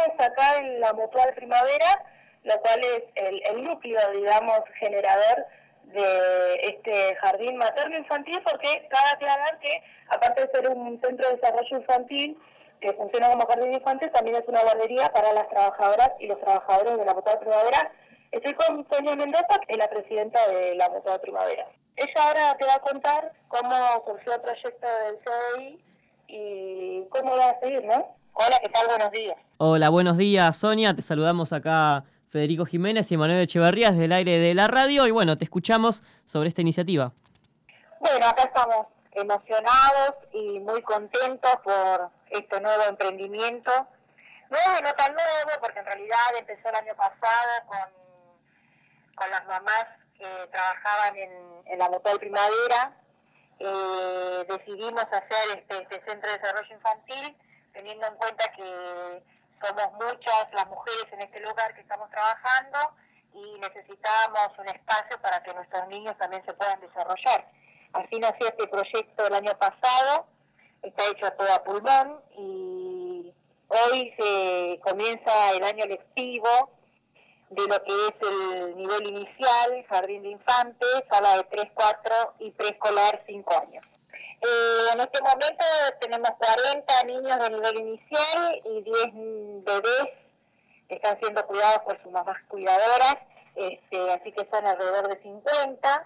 acá en la Mutual Primavera, lo cual es el núcleo, digamos, generador de este jardín materno-infantil, porque cabe aclarar que, aparte de ser un centro de desarrollo infantil que funciona como jardín infantil, también es una guardería para las trabajadoras y los trabajadores de la Mutual Primavera. Estoy con Sonia Mendoza, que es la presidenta de la Mutual Primavera. Ella ahora te va a contar cómo surgió el proyecto del CDI y cómo va a seguir, ¿no? Hola, ¿qué tal? Buenos días. Hola, buenos días, Sonia. Te saludamos acá Federico Jiménez y Manuel Echeverría desde el aire de la radio. Y bueno, te escuchamos sobre esta iniciativa. Bueno, acá estamos emocionados y muy contentos por este nuevo emprendimiento. Nuevo y no tan nuevo, porque en realidad empezó el año pasado con las mamás que trabajaban en la Mutual Primavera. Decidimos hacer este centro de desarrollo infantil, teniendo en cuenta que somos muchas las mujeres en este lugar que estamos trabajando y necesitábamos un espacio para que nuestros niños también se puedan desarrollar. Así nació este proyecto el año pasado, está hecho a todo a pulmón y hoy se comienza el año lectivo de lo que es el nivel inicial, jardín de infantes, sala de 3, 4 y preescolar 5 años. En este momento tenemos 40 niños de nivel inicial y 10 bebés que están siendo cuidados por sus mamás cuidadoras, así que son alrededor de 50.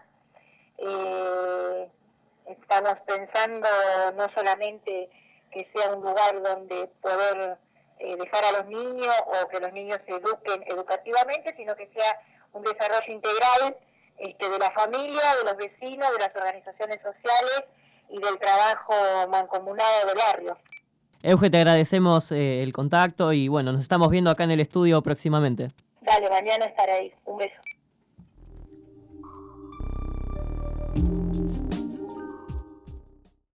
Estamos pensando no solamente que sea un lugar donde poder dejar a los niños o que los niños se eduquen educativamente, sino que sea un desarrollo integral de la familia, de los vecinos, de las organizaciones sociales y del trabajo mancomunado del barrio. Euge, te agradecemos el contacto y bueno, nos estamos viendo acá en el estudio próximamente. Dale, mañana estaré ahí. Un beso.